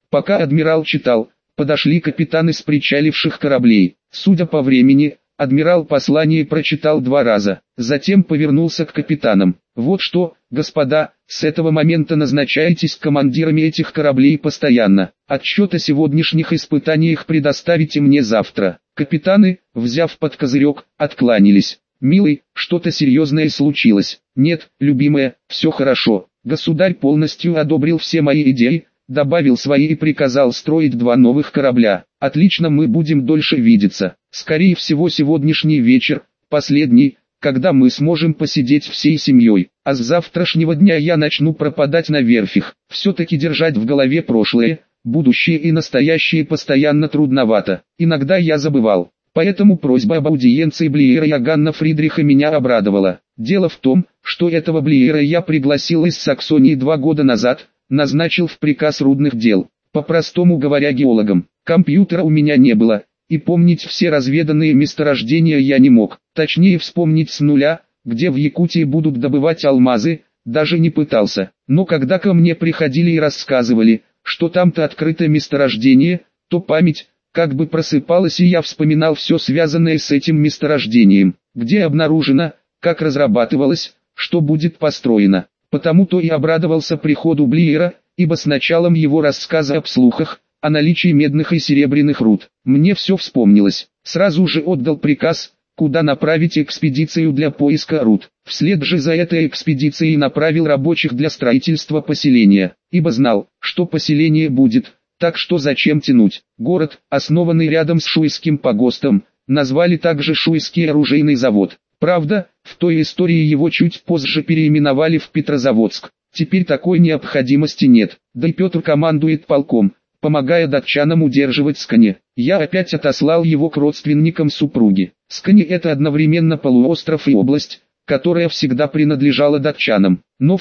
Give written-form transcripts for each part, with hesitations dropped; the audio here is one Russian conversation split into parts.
Пока адмирал читал, подошли капитаны с причаливших кораблей. Судя по времени, адмирал послание прочитал 2 раза, затем повернулся к капитанам. «Вот что, господа, с этого момента назначаетесь командирами этих кораблей постоянно. Отчет о сегодняшних испытаниях предоставите мне завтра». Капитаны, взяв под козырек, откланялись. «Милый, что-то серьезное случилось?» «Нет, любимая, все хорошо. Государь полностью одобрил все мои идеи, добавил свои и приказал строить 2 новых корабля. Отлично, мы будем дольше видеться. Скорее всего сегодняшний вечер, последний, когда мы сможем посидеть всей семьей. А с завтрашнего дня я начну пропадать на верфях. Все-таки держать в голове прошлое, будущее и настоящее постоянно трудновато. Иногда я забывал. Поэтому просьба об аудиенции Блиера Иоганна Фридриха меня обрадовала. Дело в том, что этого Блиера я пригласил из Саксонии 2 года назад, назначил в приказ рудных дел, по-простому говоря геологом. Компьютера у меня не было, и помнить все разведанные месторождения я не мог. Точнее вспомнить с нуля, где в Якутии будут добывать алмазы, даже не пытался. Но когда ко мне приходили и рассказывали, что там-то открыто месторождение, то память как бы просыпалась, и я вспоминал все связанное с этим месторождением, где обнаружено, как разрабатывалось, что будет построено. Потому-то и обрадовался приходу Блиера, ибо с началом его рассказа об слухах, о наличии медных и серебряных руд, мне все вспомнилось. Сразу же отдал приказ, куда направить экспедицию для поиска руд. Вслед же за этой экспедицией направил рабочих для строительства поселения, ибо знал, что поселение будет, так что зачем тянуть. Город, основанный рядом с Шуйским погостом, назвали также Шуйский оружейный завод. Правда, в той истории его чуть позже переименовали в Петрозаводск. Теперь такой необходимости нет, да и Петр командует полком, помогая датчанам удерживать Скани. Я опять отослал его к родственникам супруги. Скани — это одновременно полуостров и область, которая всегда принадлежала датчанам. Но в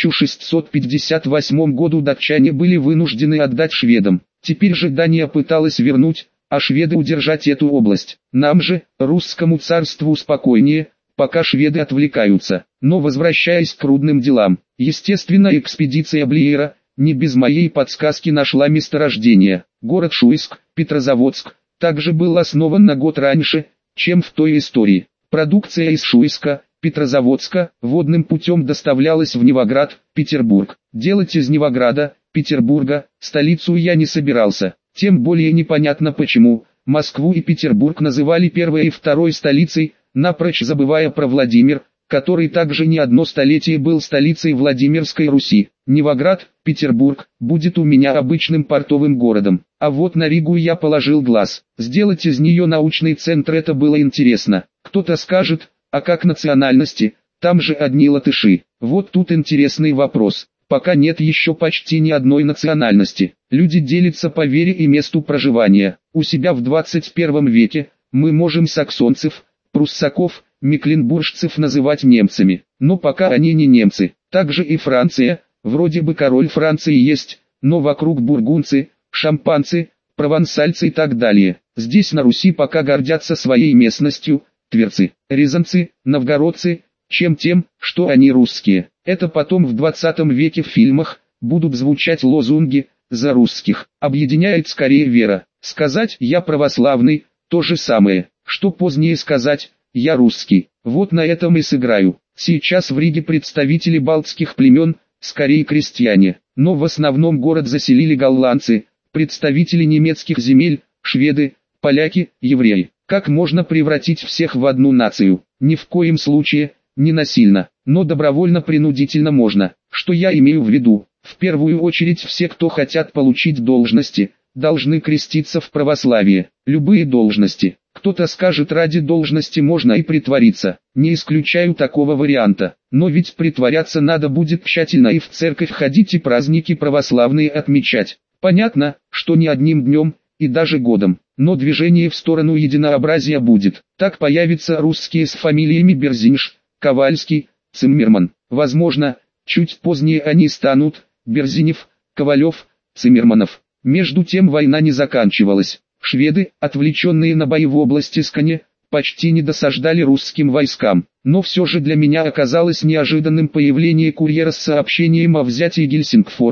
1658 году датчане были вынуждены отдать шведам. Теперь же Дания пыталась вернуть, а шведы удержать эту область. Нам же, русскому царству, спокойнее, пока шведы отвлекаются. Но возвращаясь к рудным делам, естественно, экспедиция Блиера не без моей подсказки нашла месторождение. Город Шуйск, Петрозаводск, также был основан на год раньше, чем в той истории. Продукция из Шуйска, Петрозаводска, водным путем доставлялась в Невоград, Петербург. Делать из Невограда, Петербурга, столицу я не собирался. Тем более непонятно почему, Москву и Петербург называли первой и второй столицей, напрочь забывая про Владимир, который также не одно столетие был столицей Владимирской Руси. Невоград, Петербург, будет у меня обычным портовым городом. А вот на Ригу я положил глаз. Сделать из нее научный центр — это было интересно. Кто-то скажет, а как национальности, там же одни латыши. Вот тут интересный вопрос. Пока нет еще почти ни одной национальности. Люди делятся по вере и месту проживания. У себя в 21 веке мы можем саксонцев, пруссаков, мекленбуржцев называть немцами. Но пока они не немцы. Также и Франция, вроде бы король Франции есть, но вокруг бургундцы, шампанцы, провансальцы и так далее. Здесь на Руси пока гордятся своей местностью, тверцы, рязанцы, новгородцы, чем тем, что они русские. Это потом в 20 веке в фильмах будут звучать лозунги «За русских». Объединяет скорее вера. Сказать «я православный» — то же самое, что позднее сказать «я русский». Вот на этом и сыграю. Сейчас в Риге представители балтских племен, скорее крестьяне, но в основном город заселили голландцы, представители немецких земель, шведы, поляки, евреи. Как можно превратить всех в одну нацию? Ни в коем случае, не насильно, но добровольно-принудительно можно. Что я имею в виду? В первую очередь все, кто хотят получить должности, должны креститься в православие. Любые должности. Кто-то скажет, ради должности можно и притвориться. Не исключаю такого варианта. Но ведь притворяться надо будет тщательно и в церковь ходить и праздники православные отмечать. Понятно, что не одним днем, и даже годом. Но движение в сторону единообразия будет. Так появятся русские с фамилиями Берзинш, Ковальский, Циммерман. Возможно, чуть позднее они станут Берзинев, Ковалев, Циммерманов. Между тем война не заканчивалась. Шведы, отвлеченные на бои в области Скани, почти не досаждали русским войскам. Но все же для меня оказалось неожиданным появление курьера с сообщением о взятии Гельсингфорса,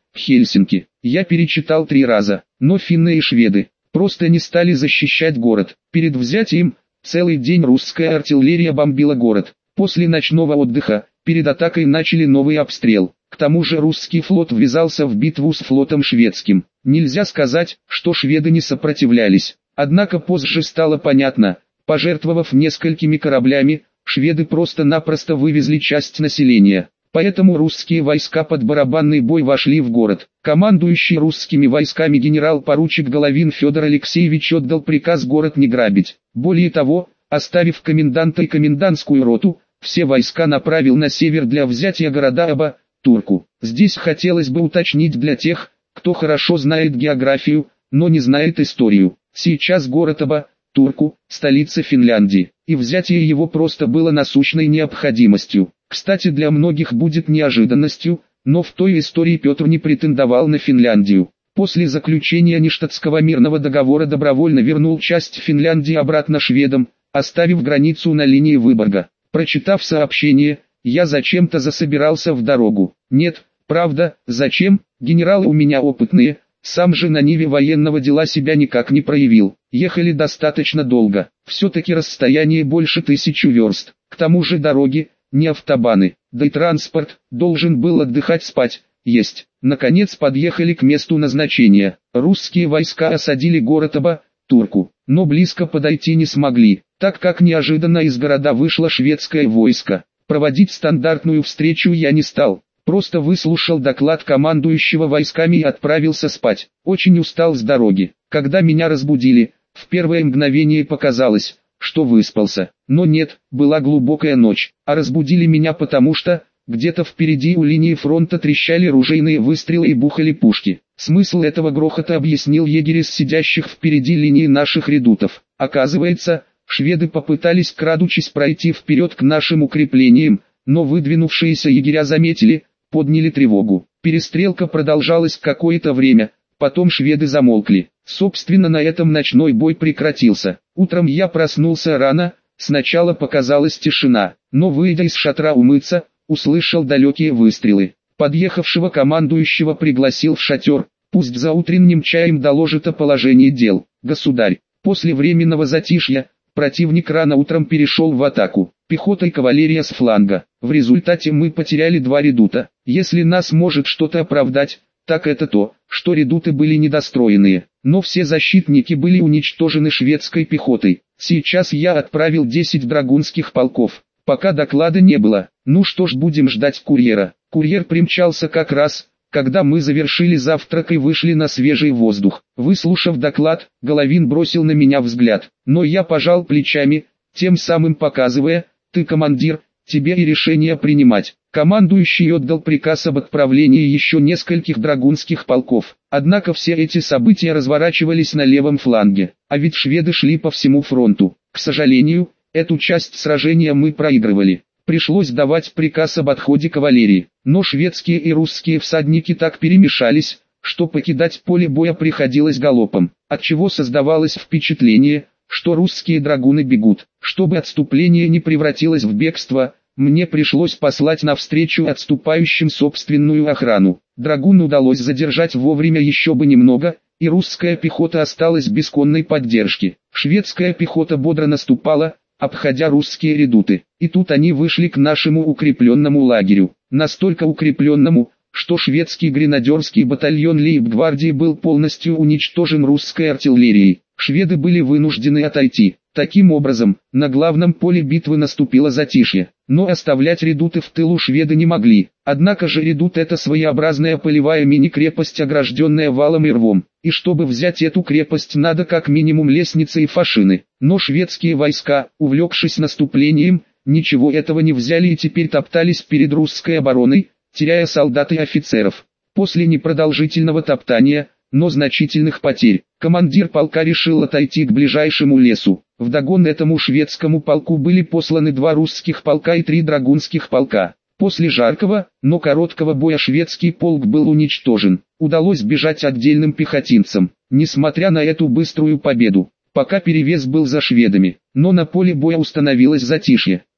в Хельсинки. Я перечитал 3 раза, но финны и шведы просто не стали защищать город. Перед взятием целый день русская артиллерия бомбила город. После ночного отдыха, перед атакой начали новый обстрел. К тому же русский флот ввязался в битву с флотом шведским. Нельзя сказать, что шведы не сопротивлялись. Однако позже стало понятно, пожертвовав несколькими кораблями, шведы просто-напросто вывезли часть населения. Поэтому русские войска под барабанный бой вошли в город. Командующий русскими войсками генерал-поручик Головин Федор Алексеевич отдал приказ город не грабить. Более того, оставив коменданта и комендантскую роту, все войска направил на север для взятия города Аба-Турку. Здесь хотелось бы уточнить для тех, кто хорошо знает географию, но не знает историю. Сейчас город Аба-Турку – столица Финляндии, и взятие его просто было насущной необходимостью. Кстати, для многих будет неожиданностью, но в той истории Петр не претендовал на Финляндию. После заключения Ништадтского мирного договора добровольно вернул часть Финляндии обратно шведам, оставив границу на линии Выборга. Прочитав сообщение, я зачем-то засобирался в дорогу. Нет, правда, зачем? Генералы у меня опытные, сам же на ниве военного дела себя никак не проявил. Ехали достаточно долго, все-таки расстояние больше 1000 верст. К тому же дороги, не автобаны, да и транспорт, должен был отдыхать, спать, есть. Наконец подъехали к месту назначения. Русские войска осадили город Аба-Турку, но близко подойти не смогли, так как неожиданно из города вышло шведское войско. Проводить стандартную встречу я не стал, просто выслушал доклад командующего войсками и отправился спать. Очень устал с дороги. Когда меня разбудили, в первое мгновение показалось, что выспался. Но нет, была глубокая ночь, а разбудили меня потому что, где-то впереди у линии фронта трещали ружейные выстрелы и бухали пушки. Смысл этого грохота объяснил егерь из сидящих впереди линии наших редутов. Оказывается, шведы попытались крадучись пройти вперед к нашим укреплениям, но выдвинувшиеся егеря заметили, подняли тревогу. Перестрелка продолжалась какое-то время, потом шведы замолкли. Собственно, на этом ночной бой прекратился. Утром я проснулся рано, сначала показалась тишина, но выйдя из шатра умыться, услышал далекие выстрелы. Подъехавшего командующего пригласил в шатер, пусть за утренним чаем доложит о положении дел. Государь, после временного затишья, противник рано утром перешел в атаку. Пехота и кавалерия с фланга. В результате мы потеряли 2 редута. Если нас может что-то оправдать, так это то, что редуты были недостроенные, но все защитники были уничтожены шведской пехотой. Сейчас я отправил 10 драгунских полков, пока доклада не было. Ну что ж, будем ждать курьера. Курьер примчался как раз, когда мы завершили завтрак и вышли на свежий воздух. Выслушав доклад, Головин бросил на меня взгляд, но я пожал плечами, тем самым показывая: ты командир, тебе и решение принимать. Командующий отдал приказ об отправлении еще нескольких драгунских полков. Однако все эти события разворачивались на левом фланге, а ведь шведы шли по всему фронту. К сожалению, эту часть сражения мы проигрывали. Пришлось давать приказ об отходе кавалерии, но шведские и русские всадники так перемешались, что покидать поле боя приходилось галопом, отчего создавалось впечатление, что русские драгуны бегут. Чтобы отступление не превратилось в бегство, мне пришлось послать навстречу отступающим собственную охрану. Драгун удалось задержать вовремя, еще бы немного, и русская пехота осталась без конной поддержки. Шведская пехота бодро наступала, обходя русские редуты, и тут они вышли к нашему укрепленному лагерю. Настолько укрепленному, что шведский гренадерский батальон лейб-гвардии был полностью уничтожен русской артиллерией. Шведы были вынуждены отойти. Таким образом, на главном поле битвы наступило затишье, но оставлять редуты в тылу шведы не могли. Однако же редут — это своеобразная полевая мини-крепость, огражденная валом и рвом, и чтобы взять эту крепость, надо как минимум лестницы и фашины. Но шведские войска, увлекшись наступлением, ничего этого не взяли и теперь топтались перед русской обороной, теряя солдат и офицеров. После непродолжительного топтания, но значительных потерь, командир полка решил отойти к ближайшему лесу. Вдогон этому шведскому полку были посланы 2 русских полка и 3 драгунских полка. После жаркого, но короткого боя шведский полк был уничтожен. Удалось бежать отдельным пехотинцам. Несмотря на эту быструю победу, пока перевес был за шведами, но на поле боя установилось затишье.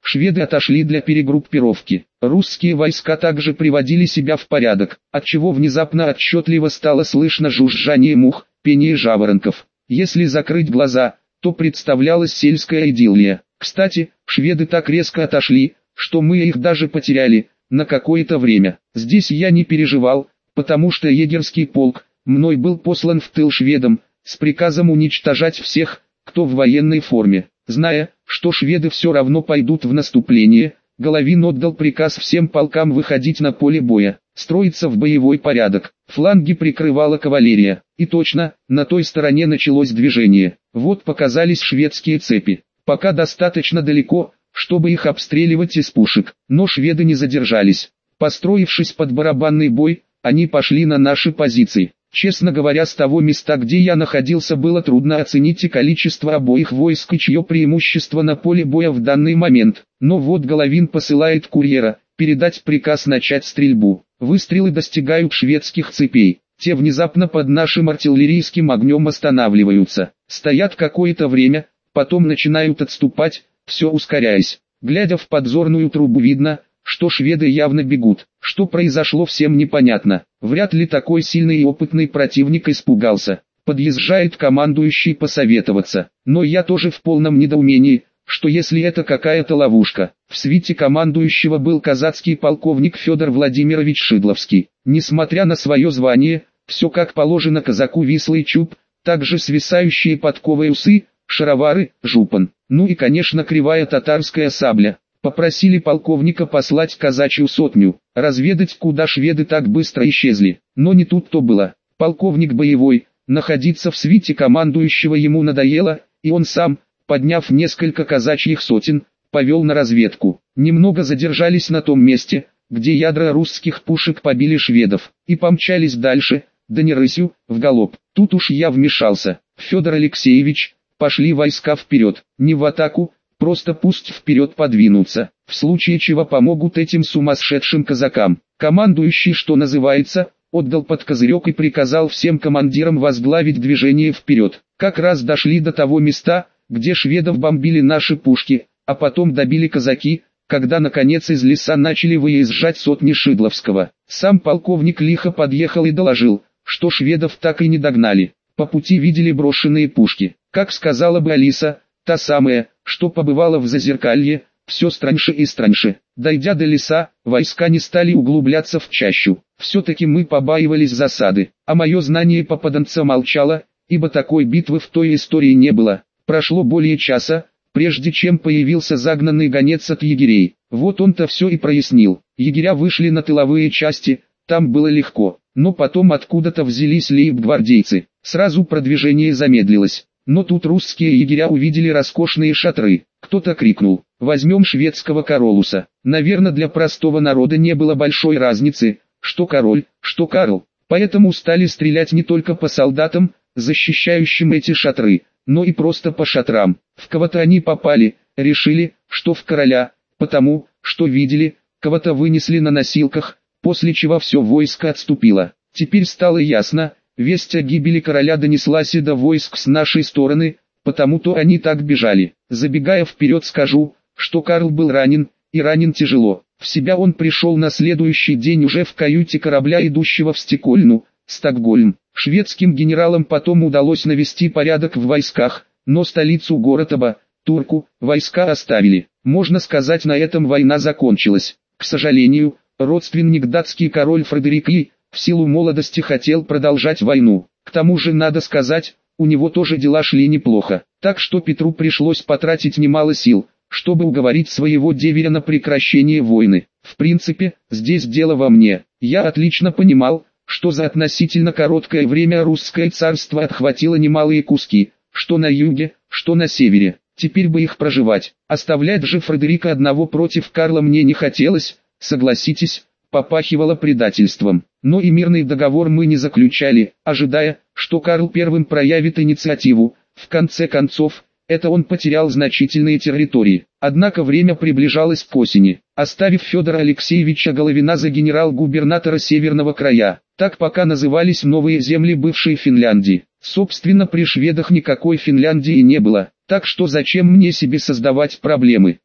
Шведы отошли для перегруппировки. Русские войска также приводили себя в порядок, отчего внезапно отчетливо стало слышно жужжание мух, пение жаворонков. Если закрыть глаза, то представлялась сельская идиллия. Кстати, шведы так резко отошли, что мы их даже потеряли на какое-то время. Здесь я не переживал, потому что егерский полк мной был послан в тыл шведам с приказом уничтожать всех, кто в военной форме. Зная, что шведы все равно пойдут в наступление, Головин отдал приказ всем полкам выходить на поле боя, строиться в боевой порядок. Фланги прикрывала кавалерия. И точно, на той стороне началось движение. Вот показались шведские цепи. Пока достаточно далеко, чтобы их обстреливать из пушек, но шведы не задержались. Построившись под барабанный бой, они пошли на наши позиции. Честно говоря, с того места, где я находился, было трудно оценить и количество обоих войск и чье преимущество на поле боя в данный момент. Но вот Головин посылает курьера, передать приказ начать стрельбу. Выстрелы достигают шведских цепей. Те внезапно под нашим артиллерийским огнем останавливаются. Стоят какое-то время, потом начинают отступать, все ускоряясь. Глядя в подзорную трубу, видно, что шведы явно бегут. Что произошло, всем непонятно. Вряд ли такой сильный и опытный противник испугался. Подъезжает командующий посоветоваться. Но я тоже в полном недоумении, что если это какая-то ловушка. В свите командующего был казацкий полковник Федор Владимирович Шидловский. Несмотря на свое звание, все как положено казаку: вислый чуб, также свисающие подковы усы, шаровары, жупан. Ну и конечно кривая татарская сабля. Попросили полковника послать казачью сотню, разведать, куда шведы так быстро исчезли. Но не тут-то было. Полковник боевой, находиться в свите командующего ему надоело, и он сам, подняв несколько казачьих сотен, повел на разведку. Немного задержались на том месте, где ядра русских пушек побили шведов, и помчались дальше, да не рысью, вгалоп. Тут уж я вмешался. Федор Алексеевич, пошли войска вперед, не в атаку, просто пусть вперед подвинутся, в случае чего помогут этим сумасшедшим казакам. Командующий, что называется, отдал под козырек и приказал всем командирам возглавить движение вперед. Как раз дошли до того места, где шведов бомбили наши пушки, а потом добили казаки, когда наконец из леса начали выезжать сотни Шидловского. Сам полковник лихо подъехал и доложил, что шведов так и не догнали. По пути видели брошенные пушки. Как сказала бы Алиса, та самая, что побывала в Зазеркалье, все страньше и страньше. Дойдя до леса, войска не стали углубляться в чащу. Все-таки мы побаивались засады, а мое знание попаданца молчало, ибо такой битвы в той истории не было. Прошло более часа, прежде чем появился загнанный гонец от егерей. Вот он-то все и прояснил. Егеря вышли на тыловые части, там было легко, но потом откуда-то взялись лейб-гвардейцы. Сразу продвижение замедлилось. Но тут русские егеря увидели роскошные шатры. Кто-то крикнул: «Возьмем шведского королуса». Наверное, для простого народа не было большой разницы, что король, что Карл. Поэтому стали стрелять не только по солдатам, защищающим эти шатры, но и просто по шатрам. В кого-то они попали, решили, что в короля, потому, что видели, кого-то вынесли на носилках, после чего все войско отступило. Теперь стало ясно, весть о гибели короля донеслась и до войск с нашей стороны, потому-то они так бежали. Забегая вперед, скажу, что Карл был ранен, и ранен тяжело. В себя он пришел на следующий день уже в каюте корабля, идущего в Стокгольм, Стокгольм. Шведским генералам потом удалось навести порядок в войсках, но столицу Горотоба, Турку, войска оставили. Можно сказать, на этом война закончилась. К сожалению, родственник датский король Фредерик I, в силу молодости хотел продолжать войну. К тому же, надо сказать, у него тоже дела шли неплохо. Так что Петру пришлось потратить немало сил, чтобы уговорить своего деверя на прекращение войны. В принципе, здесь дело во мне. Я отлично понимал, что за относительно короткое время русское царство отхватило немалые куски, что на юге, что на севере. Теперь бы их проживать. Оставлять же Фредерика одного против Карла мне не хотелось, согласитесь, попахивало предательством. Но и мирный договор мы не заключали, ожидая, что Карл первым проявит инициативу. В конце концов, это он потерял значительные территории. Однако время приближалось к осени. Оставив Федора Алексеевича Головина за генерал-губернатора Северного края, так пока назывались новые земли бывшей Финляндии. Собственно, при шведах никакой Финляндии не было, так что зачем мне себе создавать проблемы?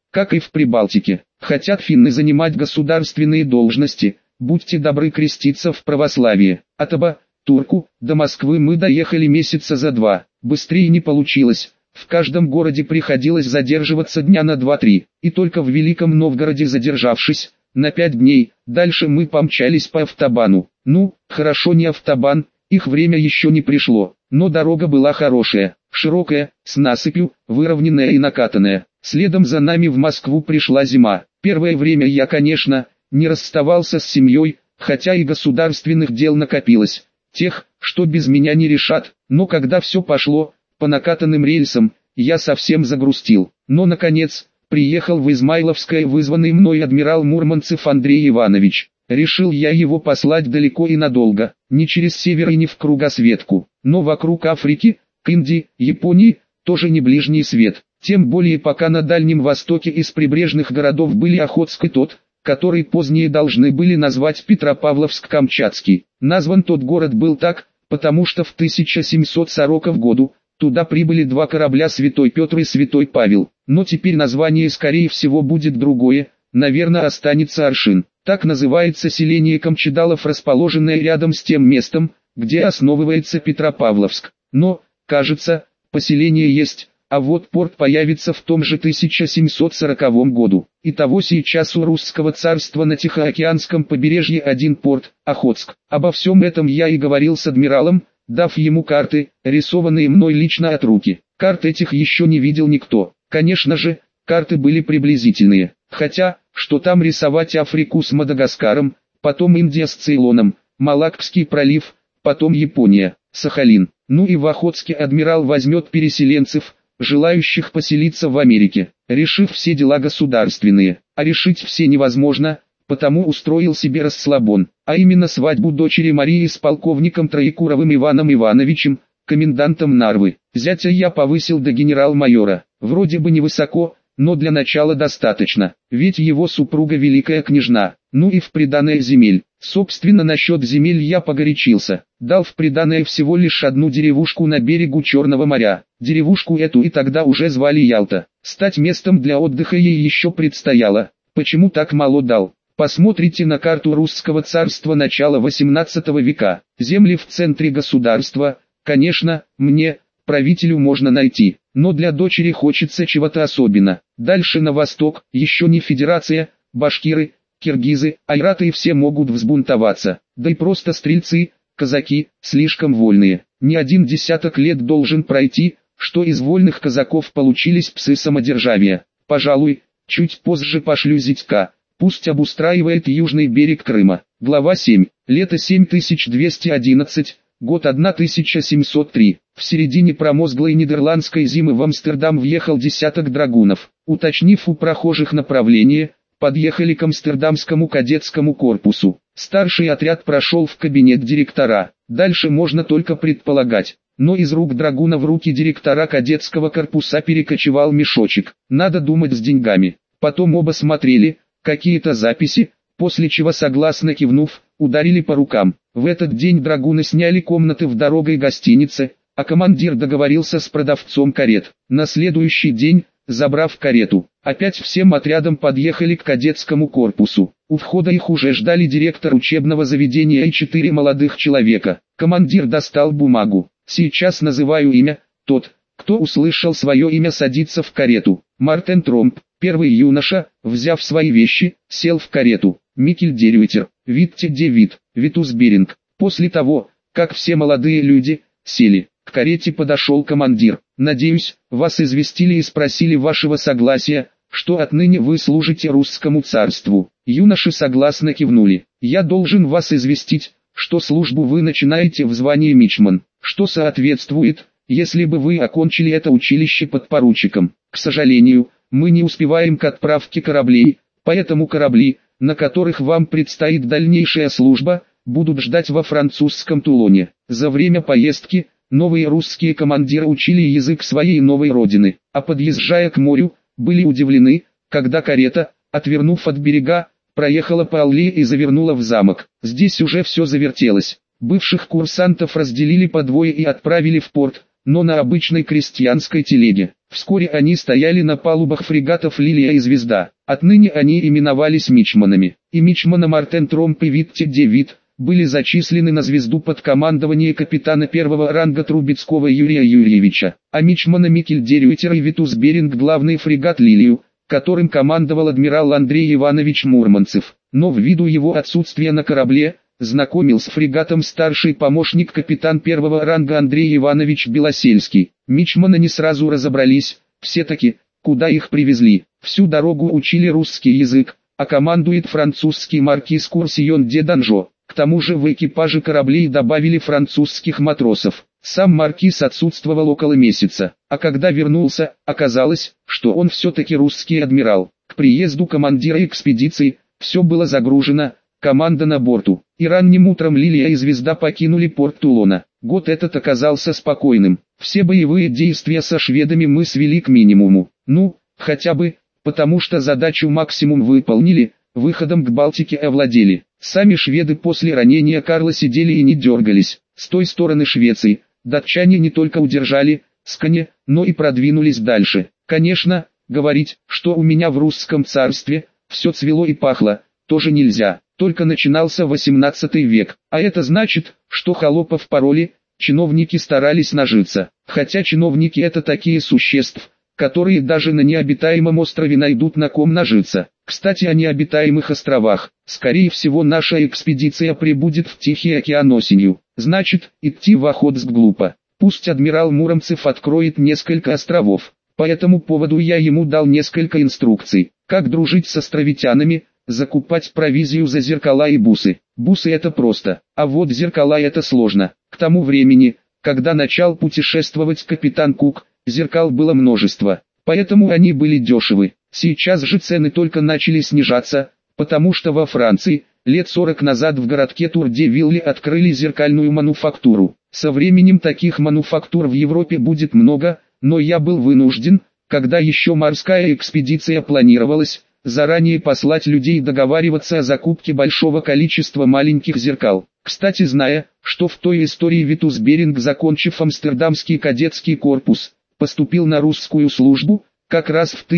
как и в Прибалтике. Хотят финны занимать государственные должности, будьте добры креститься в православие. От Аба, Турку, до Москвы мы доехали месяца за 2, быстрее не получилось. В каждом городе приходилось задерживаться дня на 2-3, и только в Великом Новгороде задержавшись, на 5 дней, дальше мы помчались по автобану. Ну, хорошо не автобан, их время еще не пришло, но дорога была хорошая, широкая, с насыпью, выровненная и накатанная. Следом за нами в Москву пришла зима. Первое время я, конечно, не расставался с семьей, хотя и государственных дел накопилось, тех, что без меня не решат, но когда все пошло по накатанным рельсам, я совсем загрустил. Но наконец, приехал в Измайловское вызванный мной адмирал Мурманцев Андрей Иванович. Решил я его послать далеко и надолго, не через север и не в кругосветку, но вокруг Африки, к Индии, Японии, тоже не ближний свет. Тем более пока на Дальнем Востоке из прибрежных городов были Охотск и тот, который позднее должны были назвать Петропавловск-Камчатский. Назван тот город был так, потому что в 1740 году туда прибыли 2 корабля Святой Петр и Святой Павел, но теперь название скорее всего будет другое, наверное останется Аршин. Так называется селение Камчедалов, расположенное рядом с тем местом, где основывается Петропавловск. Но, кажется, поселение есть, а вот порт появится в том же 1740 году. Итого сейчас у русского царства на Тихоокеанском побережье один порт, Охотск. Обо всем этом я и говорил с адмиралом, дав ему карты, рисованные мной лично от руки. Карт этих еще не видел никто. Конечно же, карты были приблизительные. Хотя, что там рисовать Африку с Мадагаскаром, потом Индия с Цейлоном, Малаккский пролив, потом Япония, Сахалин. Ну и в Охотске адмирал возьмет переселенцев, желающих поселиться в Америке, решив все дела государственные. А решить все невозможно, потому устроил себе расслабон, а именно свадьбу дочери Марии с полковником Троекуровым Иваном Ивановичем, комендантом Нарвы. Зятя я повысил до генерал-майора, вроде бы невысоко, но для начала достаточно, ведь его супруга великая княжна. Ну и в приданое земель. Собственно, насчет земель я погорячился, дал в приданое всего лишь одну деревушку на берегу Черного моря. Деревушку эту и тогда уже звали Ялта. Стать местом для отдыха ей еще предстояло. Почему так мало дал? Посмотрите на карту русского царства начала 18 века. Земли в центре государства, конечно, мне, правителю, можно найти, но для дочери хочется чего-то особенно. Дальше на восток, еще не федерация, башкиры, киргизы, айраты и все могут взбунтоваться, да и просто стрельцы, казаки, слишком вольные. Не один десяток лет должен пройти, что из вольных казаков получились псы самодержавия. Пожалуй, чуть позже пошлю зятька, пусть обустраивает южный берег Крыма. Глава 7. Лето 7211, год 1703. В середине промозглой нидерландской зимы в Амстердам въехал десяток драгунов. Уточнив у прохожих направление, подъехали к Амстердамскому кадетскому корпусу. Старший отряд прошел в кабинет директора. Дальше можно только предполагать. Но из рук драгуна в руки директора кадетского корпуса перекочевал мешочек. Надо думать, с деньгами. Потом оба смотрели какие-то записи, после чего, согласно кивнув, ударили по рукам. В этот день драгуны сняли комнаты в дорогой гостинице, а командир договорился с продавцом карет. На следующий день, забрав карету, опять всем отрядом подъехали к кадетскому корпусу. У входа их уже ждали директор учебного заведения и 4 молодых человека. Командир достал бумагу. Сейчас называю имя. Тот, кто услышал свое имя, садится в карету. Мартен Тромп, первый юноша, взяв свои вещи, сел в карету. Микель Дерюйтер, Витте де Вит, Витус Беринг. После того, как все молодые люди сели, к карете подошел командир. «Надеюсь, вас известили и спросили вашего согласия, что отныне вы служите русскому царству». Юноши согласно кивнули. «Я должен вас известить, что службу вы начинаете в звании мичман, что соответствует, если бы вы окончили это училище подпоручиком. К сожалению, мы не успеваем к отправке кораблей, поэтому корабли, на которых вам предстоит дальнейшая служба, будут ждать во французском Тулоне. За время поездки новые русские командиры учили язык своей новой родины, а подъезжая к морю, были удивлены, когда карета, отвернув от берега, проехала по аллее и завернула в замок. Здесь уже все завертелось. Бывших курсантов разделили по двое и отправили в порт, но на обычной крестьянской телеге. Вскоре они стояли на палубах фрегатов «Лилия» и «Звезда». Отныне они именовались мичманами. И мичмана Мартен Тромп и Витте де Вит были зачислены на «Звезду» под командование капитана первого ранга Трубецкого Юрия Юрьевича, а мичмана Микель де Рюйтер и Витус Беринг главный фрегат «Лилию», которым командовал адмирал Андрей Иванович Мурманцев. Но ввиду его отсутствия на корабле, знакомил с фрегатом старший помощник капитан первого ранга Андрей Иванович Белосельский. Мичманы не сразу разобрались, все-таки, куда их привезли. Всю дорогу учили русский язык, а командует французский маркиз Курсион де Данжо. К тому же в экипаже кораблей добавили французских матросов. Сам маркиз отсутствовал около месяца, а когда вернулся, оказалось, что он все-таки русский адмирал. К приезду командира экспедиции, все было загружено, команда на борту, и ранним утром «Лилия» и «Звезда» покинули порт Тулона. Год этот оказался спокойным, все боевые действия со шведами мы свели к минимуму. Ну, хотя бы, потому что задачу максимум выполнили, выходом к Балтике овладели. Сами шведы после ранения Карла сидели и не дергались. С той стороны Швеции, датчане не только удержали Скане, но и продвинулись дальше. Конечно, говорить, что у меня в русском царстве все цвело и пахло, тоже нельзя. Только начинался 18 век, а это значит, что холопов пороли, чиновники старались нажиться. Хотя чиновники это такие существ, которые даже на необитаемом острове найдут на ком нажиться. Кстати, о необитаемых островах. Скорее всего, наша экспедиция прибудет в Тихий океан осенью. Значит, идти в Охотск глупо. Пусть адмирал Муромцев откроет несколько островов. По этому поводу я ему дал несколько инструкций. Как дружить с островитянами, закупать провизию за зеркала и бусы. Бусы это просто, а вот зеркала это сложно. К тому времени, когда начал путешествовать капитан Кук, зеркал было множество, поэтому они были дешевы. Сейчас же цены только начали снижаться, потому что во Франции, лет 40 назад в городке Тур-де-Вилле открыли зеркальную мануфактуру. Со временем таких мануфактур в Европе будет много, но я был вынужден, когда еще морская экспедиция планировалась, заранее послать людей договариваться о закупке большого количества маленьких зеркал. Кстати, зная, что в той истории Витус Беринг, закончив Амстердамский кадетский корпус, поступил на русскую службу, как раз в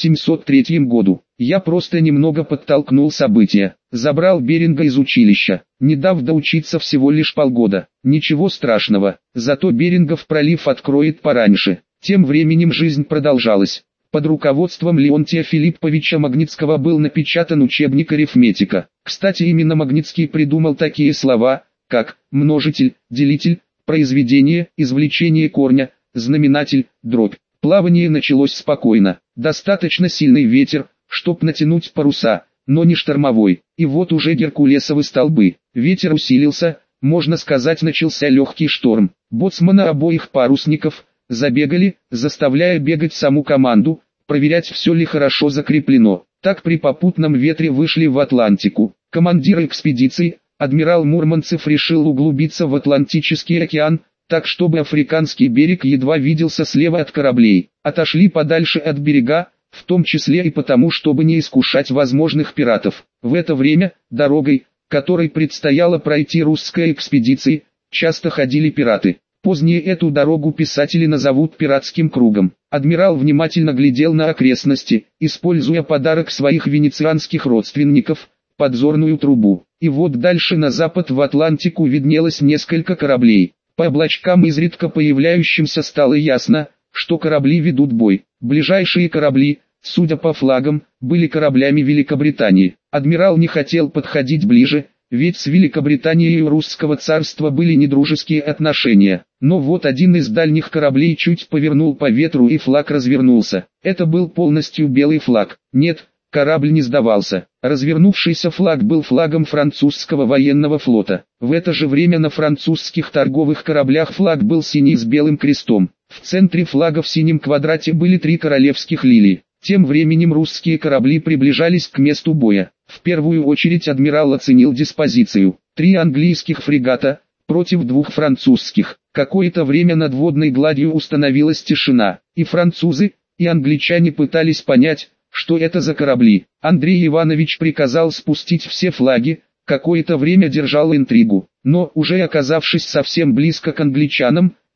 1703 году, я просто немного подтолкнул события, забрал Беринга из училища, не дав доучиться всего лишь полгода. Ничего страшного, зато Берингов пролив откроет пораньше. Тем временем жизнь продолжалась. Под руководством Леонтия Филипповича Магнитского был напечатан учебник арифметика. Кстати, именно Магнитский придумал такие слова, как множитель, делитель, произведение, извлечение корня, знаменатель, дробь. Плавание началось спокойно. Достаточно сильный ветер, чтоб натянуть паруса, но не штормовой. И вот уже геркулесовы столбы. Ветер усилился, можно сказать, начался легкий шторм. Боцманы обоих парусников забегали, заставляя бегать саму команду, проверять, все ли хорошо закреплено. Так при попутном ветре вышли в Атлантику. Командир экспедиции, адмирал Мурманцев, решил углубиться в Атлантический океан, так чтобы африканский берег едва виделся слева от кораблей. Отошли подальше от берега, в том числе и потому, чтобы не искушать возможных пиратов. В это время, дорогой, которой предстояло пройти русской экспедиции, часто ходили пираты. Позднее эту дорогу писатели назовут пиратским кругом. Адмирал внимательно глядел на окрестности, используя подарок своих венецианских родственников, подзорную трубу. И вот дальше на запад в Атлантику виднелось несколько кораблей. По облачкам, изредка появляющимся, стало ясно, что корабли ведут бой. Ближайшие корабли, судя по флагам, были кораблями Великобритании. Адмирал не хотел подходить ближе, ведь с Великобританией у русского царства были недружеские отношения. Но вот один из дальних кораблей чуть повернул по ветру и флаг развернулся. Это был полностью белый флаг. Нет, корабль не сдавался. Развернувшийся флаг был флагом французского военного флота. В это же время на французских торговых кораблях флаг был синий с белым крестом. В центре флага в синем квадрате были 3 королевских лилии. Тем временем русские корабли приближались к месту боя. В первую очередь адмирал оценил диспозицию. 3 английских фрегата против 2 французских. Какое-то время над водной гладью установилась тишина. И французы, и англичане пытались понять, что это за корабли. Андрей Иванович приказал спустить все флаги, какое-то время держал интригу. Но, уже оказавшись совсем близко к англичанам,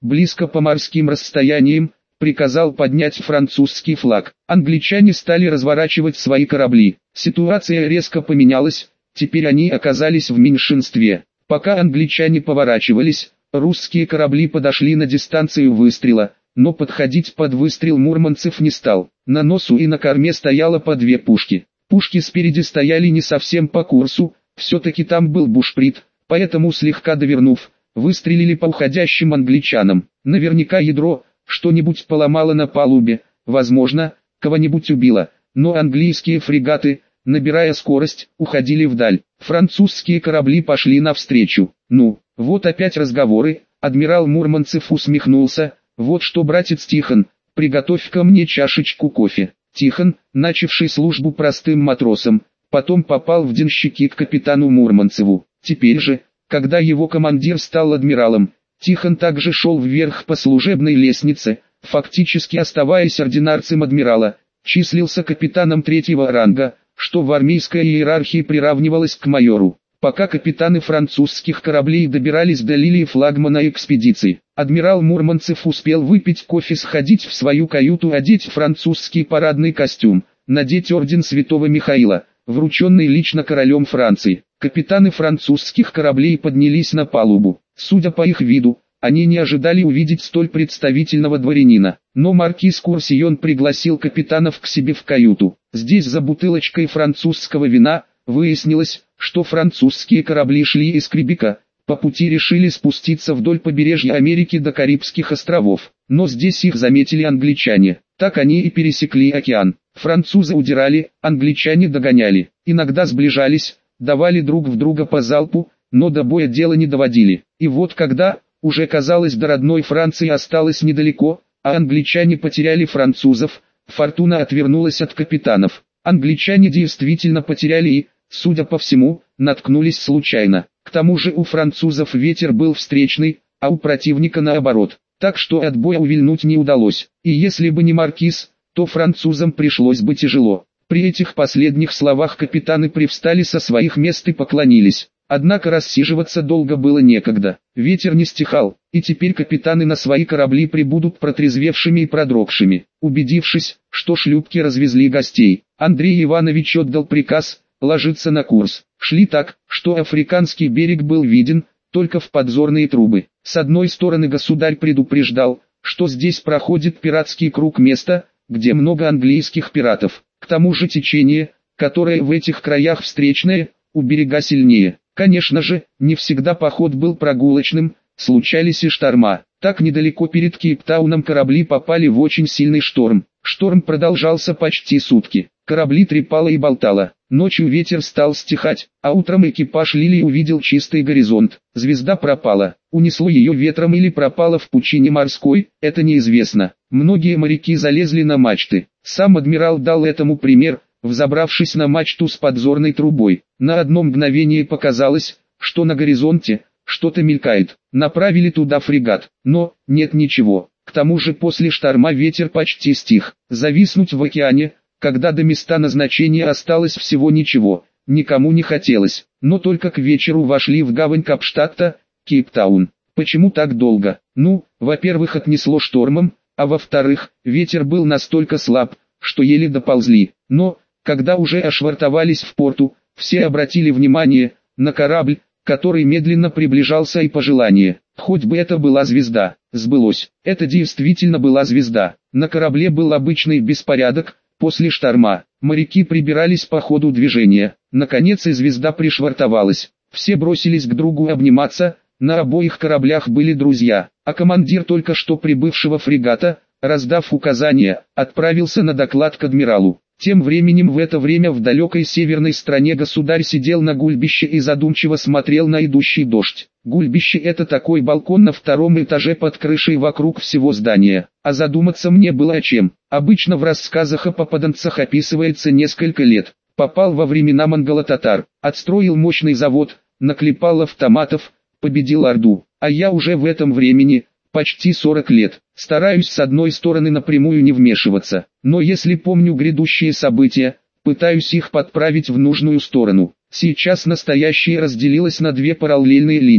близко по морским расстояниям, приказал поднять французский флаг. Англичане стали разворачивать свои корабли. Ситуация резко поменялась, теперь они оказались в меньшинстве. Пока англичане поворачивались, русские корабли подошли на дистанцию выстрела, но подходить под выстрел Мурманцев не стал. На носу и на корме стояло по 2 пушки. Пушки спереди стояли не совсем по курсу, все-таки там был бушприт, поэтому слегка довернув, выстрелили по уходящим англичанам. Наверняка ядро что-нибудь поломало на палубе, возможно, кого-нибудь убило, но английские фрегаты, набирая скорость, уходили вдаль. Французские корабли пошли навстречу. Ну, вот опять разговоры, адмирал Мурманцев усмехнулся. Вот что, братец Тихон, приготовь-ка мне чашечку кофе. Тихон, начавший службу простым матросом, потом попал в денщики к капитану Мурманцеву. Теперь же, когда его командир стал адмиралом, Тихон также шел вверх по служебной лестнице, фактически оставаясь ординарцем адмирала, числился капитаном 3-го ранга, что в армейской иерархии приравнивалось к майору. Пока капитаны французских кораблей добирались до лилии флагмана экспедиции, адмирал Мурманцев успел выпить кофе, сходить в свою каюту, одеть французский парадный костюм, надеть орден Святого Михаила, врученный лично королем Франции. Капитаны французских кораблей поднялись на палубу. Судя по их виду, они не ожидали увидеть столь представительного дворянина. Но маркиз Курсион пригласил капитанов к себе в каюту. Здесь за бутылочкой французского вина выяснилось, что французские корабли шли из Крибика, по пути решили спуститься вдоль побережья Америки до Карибских островов. Но здесь их заметили англичане. Так они и пересекли океан. Французы удирали, англичане догоняли. Иногда сближались, давали друг в друга по залпу, но до боя дело не доводили. И вот когда, уже казалось, до родной Франции осталось недалеко, а англичане потеряли французов, фортуна отвернулась от капитанов. Англичане действительно потеряли и, судя по всему, наткнулись случайно. К тому же у французов ветер был встречный, а у противника наоборот. Так что от боя увильнуть не удалось. И если бы не маркиз, то французам пришлось бы тяжело. При этих последних словах капитаны привстали со своих мест и поклонились. Однако рассиживаться долго было некогда. Ветер не стихал, и теперь капитаны на свои корабли прибудут протрезвевшими и продрогшими. Убедившись, что шлюпки развезли гостей, Андрей Иванович отдал приказ ложиться на курс. Шли так, что африканский берег был виден только в подзорные трубы. С одной стороны государь предупреждал, что здесь проходит пиратский круг, место, где много английских пиратов. К тому же течение, которое в этих краях встречное, у берега сильнее. Конечно же, не всегда поход был прогулочным, случались и шторма. Так недалеко перед Кейптауном корабли попали в очень сильный шторм. Шторм продолжался почти сутки. Корабли трепало и болтало. Ночью ветер стал стихать, а утром экипаж Лилии увидел чистый горизонт. Звезда пропала. Унесло ее ветром или пропала в пучине морской, это неизвестно. Многие моряки залезли на мачты. Сам адмирал дал этому пример, взобравшись на мачту с подзорной трубой. На одно мгновение показалось, что на горизонте что-то мелькает. Направили туда фрегат, но нет ничего. К тому же после шторма ветер почти стих. Зависнуть в океане, когда до места назначения осталось всего ничего, никому не хотелось. Но только к вечеру вошли в гавань Капштадта, Кейптаун. Почему так долго? Ну, во-первых, отнесло штормом, а во-вторых, ветер был настолько слаб, что еле доползли. Но, когда уже ошвартовались в порту, все обратили внимание на корабль, который медленно приближался, и пожелание, хоть бы это была звезда, сбылось. Это действительно была звезда. На корабле был обычный беспорядок. После шторма моряки прибирались по ходу движения. Наконец и звезда пришвартовалась. Все бросились к другу обниматься. На обоих кораблях были друзья, а командир только что прибывшего фрегата, раздав указания, отправился на доклад к адмиралу. Тем временем в это время в далекой северной стране государь сидел на гульбище и задумчиво смотрел на идущий дождь. Гульбище — это такой балкон на 2-м этаже под крышей вокруг всего здания. А задуматься мне было о чем. Обычно в рассказах о попаданцах описывается несколько лет. Попал во времена монголо-татар, отстроил мощный завод, наклепал автоматов, победил Орду. А я уже в этом времени, почти 40 лет, стараюсь с одной стороны напрямую не вмешиваться, но если помню грядущие события, пытаюсь их подправить в нужную сторону. Сейчас настоящее разделилось на 2 параллельные линии.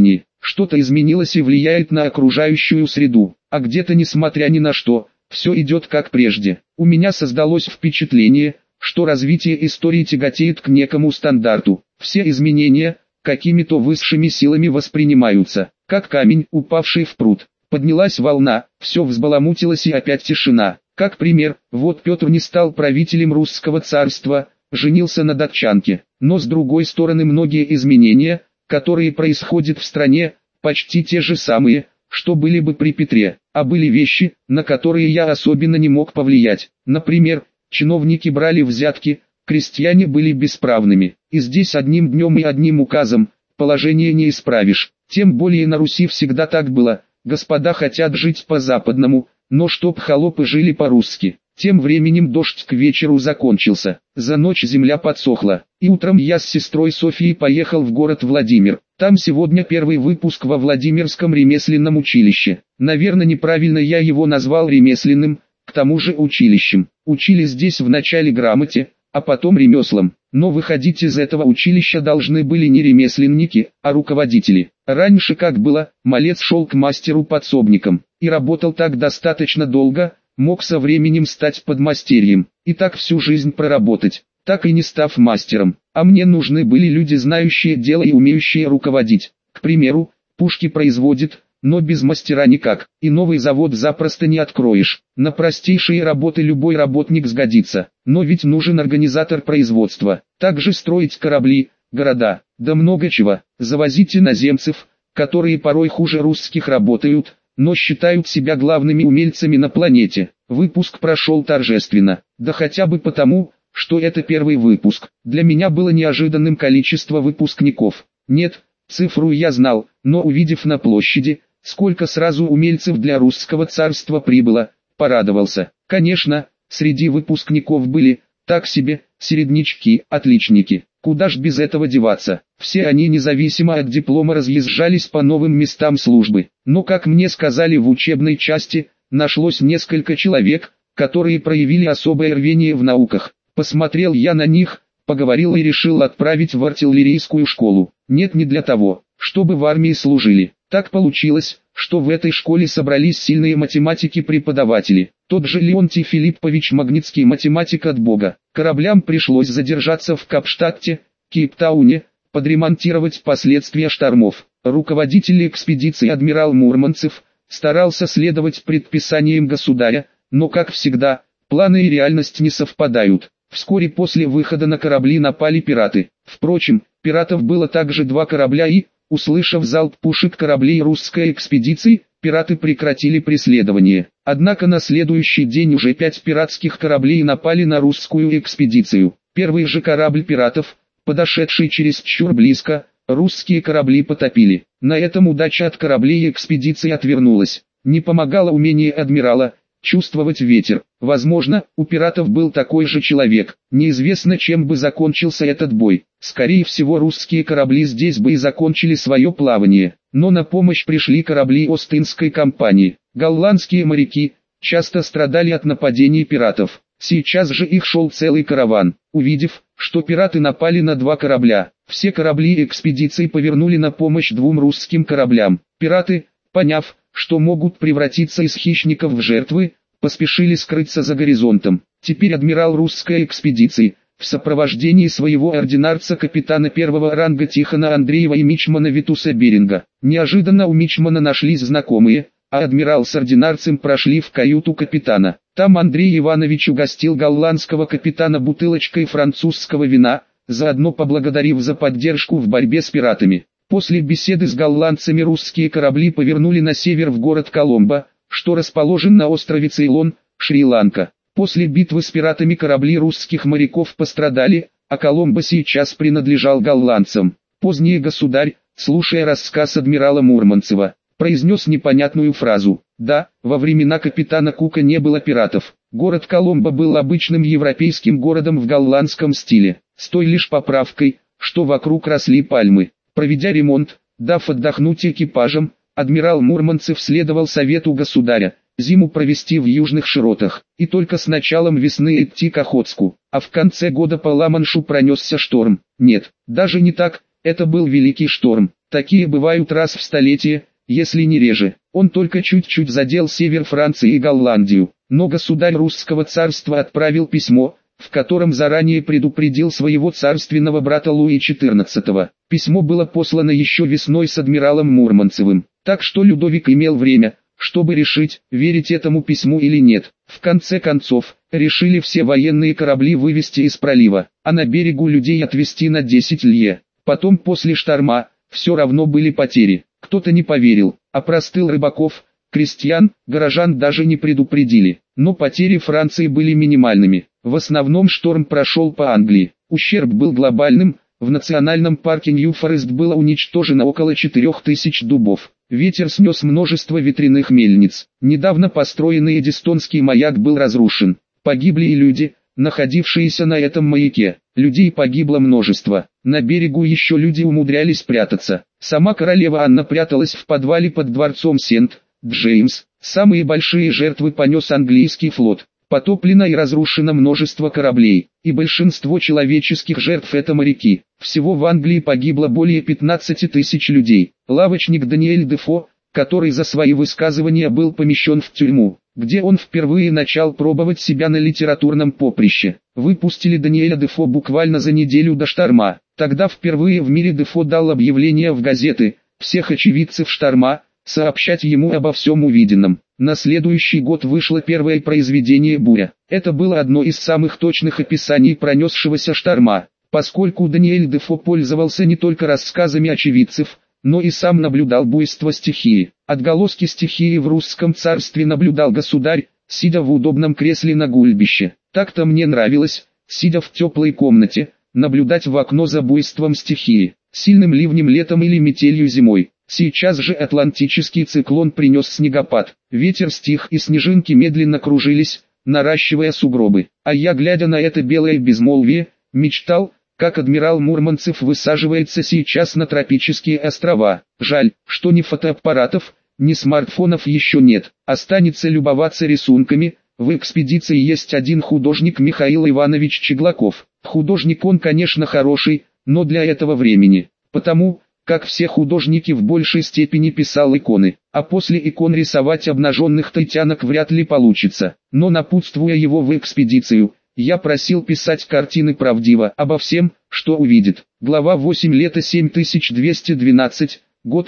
что-то изменилось и влияет на окружающую среду, а где-то несмотря ни на что, все идет как прежде. У меня создалось впечатление, что развитие истории тяготеет к некому стандарту. Все изменения, какими-то высшими силами воспринимаются, как камень, упавший в пруд. Поднялась волна, все взбаламутилось и опять тишина. Как пример, вот Петр не стал правителем русского царства, женился на датчанке. Но с другой стороны многие изменения, которые происходят в стране, почти те же самые, что были бы при Петре, а были вещи, на которые я особенно не мог повлиять. Например, чиновники брали взятки, крестьяне были бесправными, и здесь одним днем и одним указом положение не исправишь. Тем более на Руси всегда так было, господа хотят жить по-западному, но чтоб холопы жили по-русски. Тем временем дождь к вечеру закончился, за ночь земля подсохла, и утром я с сестрой Софией поехал в город Владимир. Там сегодня первый выпуск во Владимирском ремесленном училище. Наверное, неправильно я его назвал ремесленным, к тому же училищем. Учили здесь вначале грамоте, а потом ремеслам. Но выходить из этого училища должны были не ремесленники, а руководители. Раньше как было, малец шел к мастеру-подсобникам, и работал так достаточно долго, мог со временем стать подмастерьем, и так всю жизнь проработать, так и не став мастером. А мне нужны были люди, знающие дело и умеющие руководить. К примеру, пушки производит, но без мастера никак, и новый завод запросто не откроешь. На простейшие работы любой работник сгодится, но ведь нужен организатор производства. Также строить корабли, города, да много чего. Завозить иноземцев, которые порой хуже русских работают, но считают себя главными умельцами на планете. Выпуск прошел торжественно, да хотя бы потому, что это первый выпуск. Для меня было неожиданным количество выпускников. Нет, цифру я знал, но увидев на площади, сколько сразу умельцев для русского царства прибыло, порадовался. Конечно, среди выпускников были, так себе, середнячки, отличники. Куда ж без этого деваться? Все они независимо от диплома разъезжались по новым местам службы. Но, как мне сказали в учебной части, нашлось несколько человек, которые проявили особое рвение в науках. Посмотрел я на них, поговорил и решил отправить в артиллерийскую школу. Нет, не для того, чтобы в армии служили. Так получилось, что в этой школе собрались сильные математики-преподаватели. Тот же Леонтий Филиппович Магнитский, математик от Бога. Кораблям пришлось задержаться в Капштадте, Кейптауне, подремонтировать последствия штормов. Руководитель экспедиции адмирал Мурманцев старался следовать предписаниям государя, но, как всегда, планы и реальность не совпадают. Вскоре после выхода на корабли напали пираты. Впрочем, пиратов было также 2 корабля и, услышав залп пушек кораблей русской экспедиции, пираты прекратили преследование. Однако на следующий день уже 5 пиратских кораблей напали на русскую экспедицию. Первый же корабль пиратов, подошедший чересчур близко, русские корабли потопили. На этом удача от кораблей экспедиции отвернулась. Не помогало умение адмирала чувствовать ветер. Возможно, у пиратов был такой же человек. Неизвестно, чем бы закончился этот бой. Скорее всего, русские корабли здесь бы и закончили свое плавание. Но на помощь пришли корабли Остинской компании. Голландские моряки часто страдали от нападений пиратов. Сейчас же их шел целый караван. Увидев, что пираты напали на 2 корабля, все корабли экспедиции повернули на помощь 2 русским кораблям. Пираты, поняв, что могут превратиться из хищников в жертвы, поспешили скрыться за горизонтом. Теперь адмирал русской экспедиции, в сопровождении своего ординарца капитана 1-го ранга Тихона Андреева и мичмана Витуса Беринга. Неожиданно у мичмана нашлись знакомые, а адмирал с ординарцем прошли в каюту капитана. Там Андрей Иванович угостил голландского капитана бутылочкой французского вина, заодно поблагодарив за поддержку в борьбе с пиратами. После беседы с голландцами русские корабли повернули на север в город Коломбо, что расположен на острове Цейлон, Шри-Ланка. После битвы с пиратами корабли русских моряков пострадали, а Коломбо сейчас принадлежал голландцам. Позднее государь, слушая рассказ адмирала Мурманцева, произнес непонятную фразу: «Да, во времена капитана Кука не было пиратов». Город Коломбо был обычным европейским городом в голландском стиле, с той лишь поправкой, что вокруг росли пальмы. Проведя ремонт, дав отдохнуть экипажам, адмирал Мурманцев следовал совету государя, зиму провести в южных широтах, и только с началом весны идти к Охотску, а в конце года по Ла-Маншу пронесся шторм. Нет, даже не так, это был великий шторм. Такие бывают раз в столетие, если не реже. Он только чуть-чуть задел север Франции и Голландию. Но государь русского царства отправил письмо, в котором заранее предупредил своего царственного брата Луи XIV. Письмо было послано еще весной с адмиралом Мурманцевым. Так что Людовик имел время, чтобы решить, верить этому письму или нет. В конце концов, решили все военные корабли вывести из пролива, а на берегу людей отвезти на 10 лье. Потом после шторма, все равно были потери. Кто-то не поверил, а простых рыбаков, крестьян, горожан даже не предупредили. Но потери Франции были минимальными. В основном шторм прошел по Англии. Ущерб был глобальным. В национальном парке Нью-Форест было уничтожено около 4000 дубов. Ветер снес множество ветряных мельниц. Недавно построенный Эдистонский маяк был разрушен. Погибли и люди, находившиеся на этом маяке. Людей погибло множество. На берегу еще люди умудрялись прятаться. Сама королева Анна пряталась в подвале под дворцом Сент-Джеймс. Самые большие жертвы понес английский флот. Потоплено и разрушено множество кораблей, и большинство человеческих жертв это моряки. Всего в Англии погибло более 15 тысяч людей. Лавочник Даниэль Дефо, который за свои высказывания был помещен в тюрьму, где он впервые начал пробовать себя на литературном поприще. Выпустили Даниэля Дефо буквально за неделю до шторма. Тогда впервые в мире Дефо дал объявление в газеты, всех очевидцев шторма, сообщать ему обо всем увиденном. На следующий год вышло первое произведение «Буря». Это было одно из самых точных описаний пронесшегося шторма, поскольку Даниэль Дефо пользовался не только рассказами очевидцев, но и сам наблюдал буйство стихии. Отголоски стихии в русском царстве наблюдал государь, сидя в удобном кресле на гульбище. Так-то мне нравилось, сидя в теплой комнате, наблюдать в окно за буйством стихии, сильным ливнем летом или метелью зимой. Сейчас же атлантический циклон принес снегопад, ветер стих и снежинки медленно кружились, наращивая сугробы. А я, глядя на это белое безмолвие, мечтал, как адмирал Мурманцев высаживается сейчас на тропические острова. Жаль, что ни фотоаппаратов, ни смартфонов еще нет. Останется любоваться рисунками. В экспедиции есть один художник Михаил Иванович Чеглаков. Художник он, конечно, хороший, но для этого времени. Потому как все художники в большей степени писал иконы, а после икон рисовать обнаженных таитянок вряд ли получится. Но напутствуя его в экспедицию, я просил писать картины правдиво обо всем, что увидит. Глава 8 лето 7212, год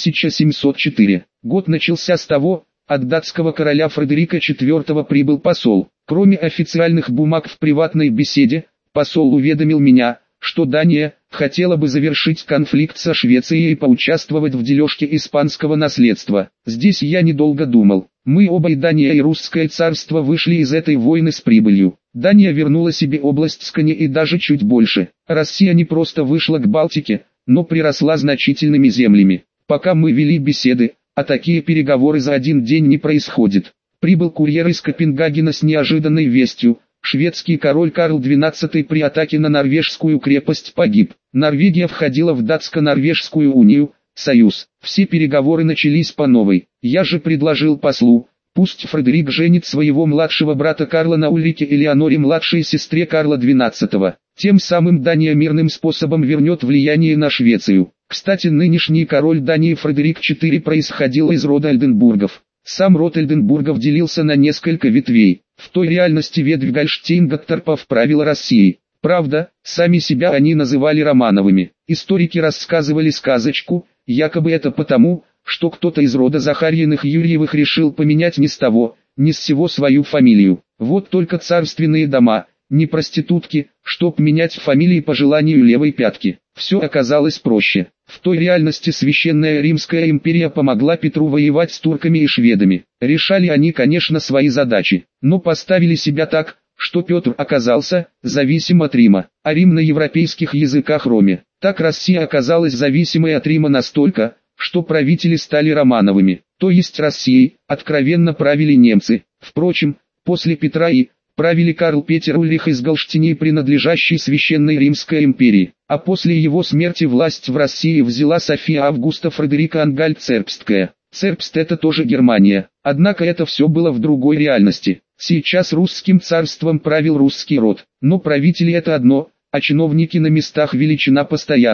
1704. Год начался с того, от датского короля Фредерика IV прибыл посол. Кроме официальных бумаг в приватной беседе, посол уведомил меня, что Дания хотела бы завершить конфликт со Швецией и поучаствовать в дележке испанского наследства. Здесь я недолго думал. Мы оба, и Дания и Русское царство, вышли из этой войны с прибылью. Дания вернула себе область Скани и даже чуть больше. Россия не просто вышла к Балтике, но приросла значительными землями. Пока мы вели беседы, а такие переговоры за один день не происходят, прибыл курьер из Копенгагена с неожиданной вестью. Шведский король Карл XII при атаке на норвежскую крепость погиб. Норвегия входила в датско-норвежскую унию, союз. Все переговоры начались по новой. Я же предложил послу, пусть Фредерик женит своего младшего брата Карла на Ульрике Элеоноре, младшей сестре Карла XII. Тем самым Дания мирным способом вернет влияние на Швецию. Кстати, нынешний король Дании Фредерик IV происходил из рода Ольденбургов. Сам род Ольденбургов делился на несколько ветвей. В той реальности ветвь Гольштейн-Готторпов правила Россией. Правда, сами себя они называли Романовыми. Историки рассказывали сказочку, якобы это потому, что кто-то из рода Захарьиных-Юрьевых решил поменять ни с того, ни с сего свою фамилию. Вот только царственные дома, не проститутки, чтоб менять фамилии по желанию левой пятки. Все оказалось проще. В той реальности Священная Римская империя помогла Петру воевать с турками и шведами. Решали они, конечно, свои задачи, но поставили себя так, что Петр оказался зависим от Рима, а Рим на европейских языках Роме. Так Россия оказалась зависимой от Рима настолько, что правители стали Романовыми, то есть Россией откровенно правили немцы. Впрочем, после Петра и правили Карл Петер Ульрих из Галштинии, принадлежащей Священной Римской империи, а после его смерти власть в России взяла София Августа Фредерика Ангальд-Цербстская. Цербст — это тоже Германия, однако это все было в другой реальности. Сейчас русским царством правил русский род, но правители — это одно, а чиновники на местах величина постоянная.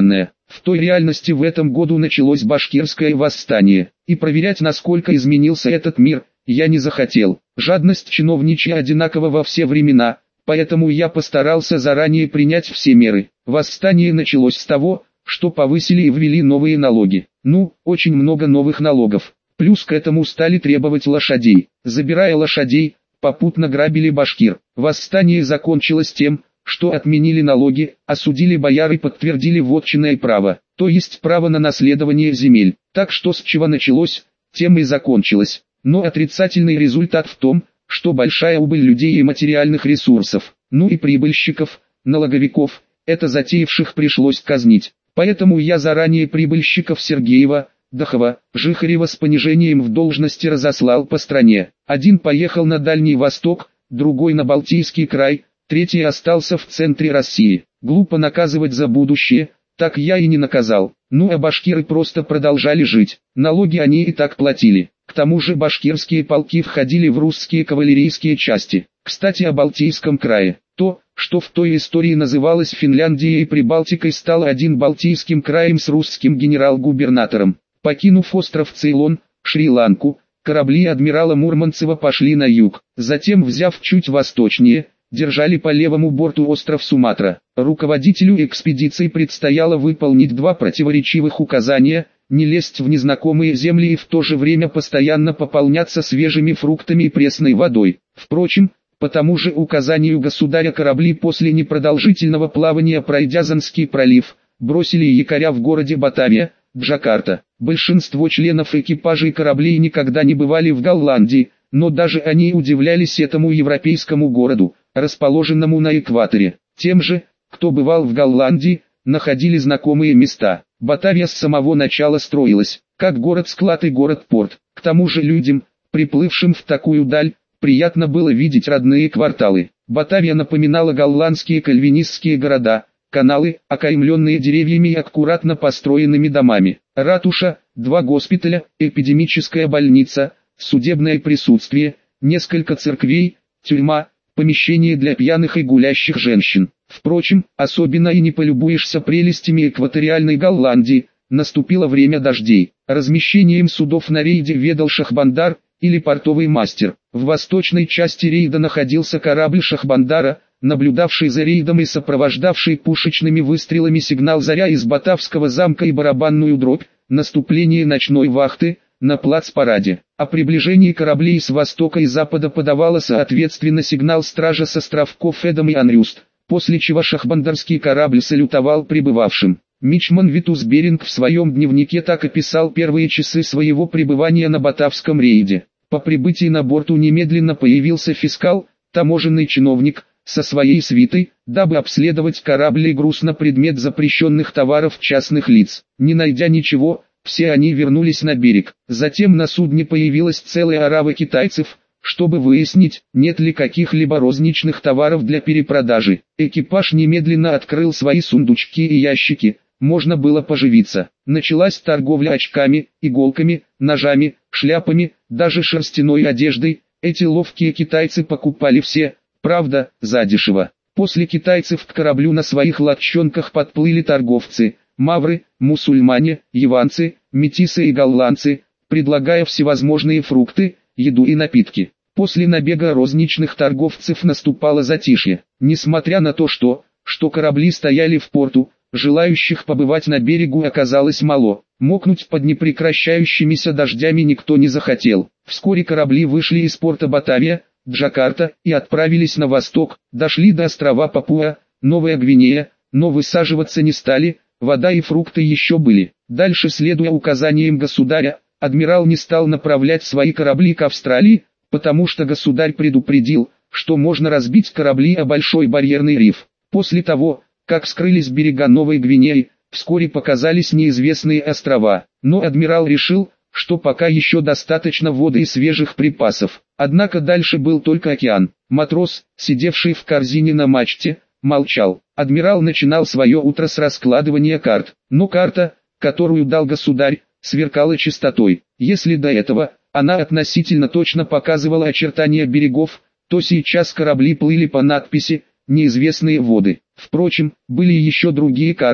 В той реальности в этом году началось башкирское восстание, и проверять, насколько изменился этот мир, я не захотел. Жадность чиновничья одинакова во все времена, поэтому я постарался заранее принять все меры. Восстание началось с того, что повысили и ввели новые налоги. Очень много новых налогов. Плюс к этому стали требовать лошадей. Забирая лошадей, попутно грабили башкир. Восстание закончилось тем, что отменили налоги, осудили бояр и подтвердили вотчинное право, то есть право на наследование земель. Так что с чего началось, тем и закончилось. Но отрицательный результат в том, что большая убыль людей и материальных ресурсов, и прибыльщиков, налоговиков, это затеявших пришлось казнить. Поэтому я заранее прибыльщиков Сергеева, Дахова, Жихарева с понижением в должности разослал по стране. Один поехал на Дальний Восток, другой на Балтийский край, третий остался в центре России. Глупо наказывать за будущее, так я и не наказал. А башкиры просто продолжали жить. Налоги они и так платили. К тому же башкирские полки входили в русские кавалерийские части. Кстати, о Балтийском крае. То, что в той истории называлось Финляндией и Прибалтикой, стало один Балтийским краем с русским генерал-губернатором. Покинув остров Цейлон, Шри-Ланку, корабли адмирала Мурманцева пошли на юг. Затем, взяв чуть восточнее, держали по левому борту остров Суматра. Руководителю экспедиции предстояло выполнить два противоречивых указания: не лезть в незнакомые земли и в то же время постоянно пополняться свежими фруктами и пресной водой. Впрочем, по тому же указанию государя корабли после непродолжительного плавания, пройдя Занский пролив, бросили якоря в городе Батавия, Джакарта. Большинство членов экипажей кораблей никогда не бывали в Голландии, но даже они удивлялись этому европейскому городу, расположенному на экваторе. Тем же, кто бывал в Голландии, находили знакомые места. Батавия с самого начала строилась как город-склад и город-порт. К тому же людям, приплывшим в такую даль, приятно было видеть родные кварталы. Батавия напоминала голландские кальвинистские города, каналы, окаймленные деревьями и аккуратно построенными домами, ратуша, два госпиталя, эпидемическая больница, судебное присутствие, несколько церквей, тюрьма, помещение для пьяных и гулящих женщин. Впрочем, особенно и не полюбуешься прелестями экваториальной Голландии. Наступило время дождей. Размещением судов на рейде ведал шахбандар, или портовый мастер. В восточной части рейда находился корабль шахбандара, наблюдавший за рейдом и сопровождавший пушечными выстрелами сигнал «Заря» из Батавского замка и барабанную дробь, наступление ночной вахты, на плацпараде. О приближении кораблей с востока и запада подавала соответственно сигнал стража с островков Эдом и Анрюст, после чего шахбандарский корабль салютовал прибывавшим. Мичман Витус Беринг в своем дневнике так описал первые часы своего пребывания на Батавском рейде. По прибытии на борту немедленно появился фискал, таможенный чиновник, со своей свитой, дабы обследовать корабль и груз на предмет запрещенных товаров частных лиц. Не найдя ничего, все они вернулись на берег. Затем на судне появилась целая орава китайцев, чтобы выяснить, нет ли каких-либо розничных товаров для перепродажи. Экипаж немедленно открыл свои сундучки и ящики, можно было поживиться. Началась торговля очками, иголками, ножами, шляпами, даже шерстяной одеждой. Эти ловкие китайцы покупали все, правда, задешево. После китайцев к кораблю на своих лодчонках подплыли торговцы, мавры, мусульмане, яванцы, метисы и голландцы, предлагая всевозможные фрукты, еду и напитки. После набега розничных торговцев наступало затишье. Несмотря на то, что корабли стояли в порту, желающих побывать на берегу оказалось мало. Мокнуть под непрекращающимися дождями никто не захотел. Вскоре корабли вышли из порта Батавия, Джакарта, и отправились на восток, дошли до острова Папуа, Новая Гвинея, но высаживаться не стали, вода и фрукты еще были. Дальше, следуя указаниям государя, адмирал не стал направлять свои корабли к Австралии, потому что государь предупредил, что можно разбить корабли о Большой барьерный риф. После того, как скрылись берега Новой Гвинеи, вскоре показались неизвестные острова, но адмирал решил, что пока еще достаточно воды и свежих припасов. Однако дальше был только океан. Матрос, сидевший в корзине на мачте, молчал. Адмирал начинал свое утро с раскладывания карт, но карта, которую дал государь, сверкала чистотой. Если до этого она относительно точно показывала очертания берегов, то сейчас корабли плыли по надписи «Неизвестные воды». Впрочем, были еще другие карты,